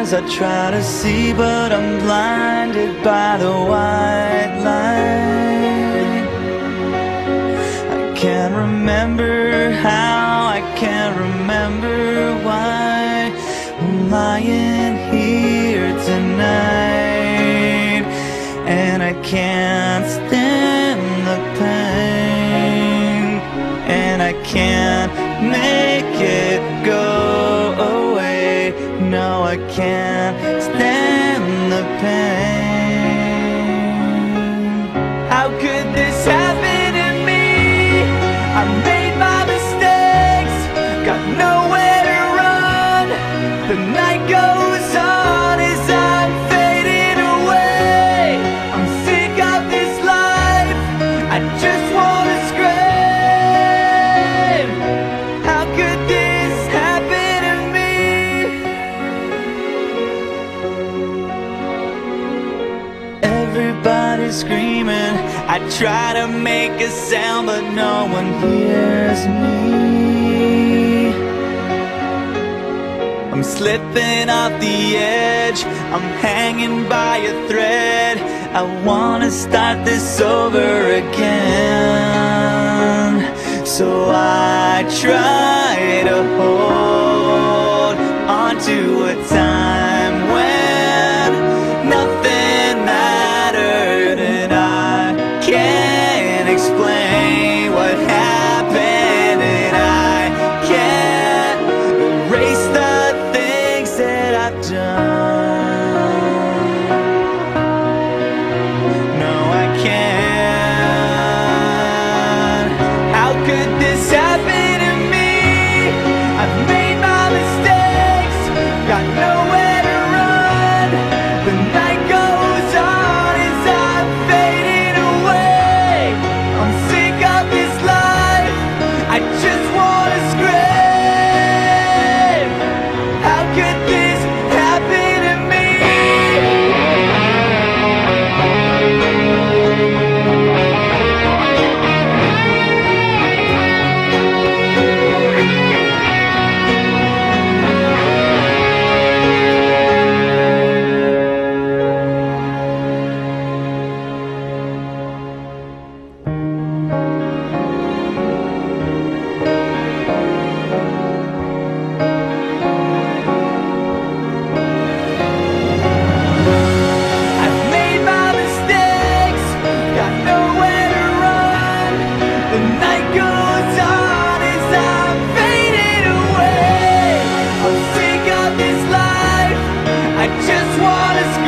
things I try to see, but I'm blinded by the white light. I can't remember how, I can't remember why I'm lying here tonight, and I can't stand the pain, and I can't make it go away. No, I can't stand the pain. How could this happen to me? I made my mistakes, got nowhere to run. The night goes on as I'm fading away. I'm sick of this life, I just wanna scream. How could this happen to me? Everybody's screaming, I try to make a sound, but no one hears me. I'm slipping off the edge, I'm hanging by a thread. I wanna start this over again, so I try to hold on to a time when nothing mattered, and I can't explain what happened, and I can't erase the things that I've done. No, I can't. How could this happen to me? I've made my mistakes, got nowhere to run. The night goes on as I'm fading away. I'm sick of this life, I just wanna scream. How could this happen to me? I've made my mistakes, got nowhere to run. The night goes on as I'm fading away. I'm sick of this life, I just wanna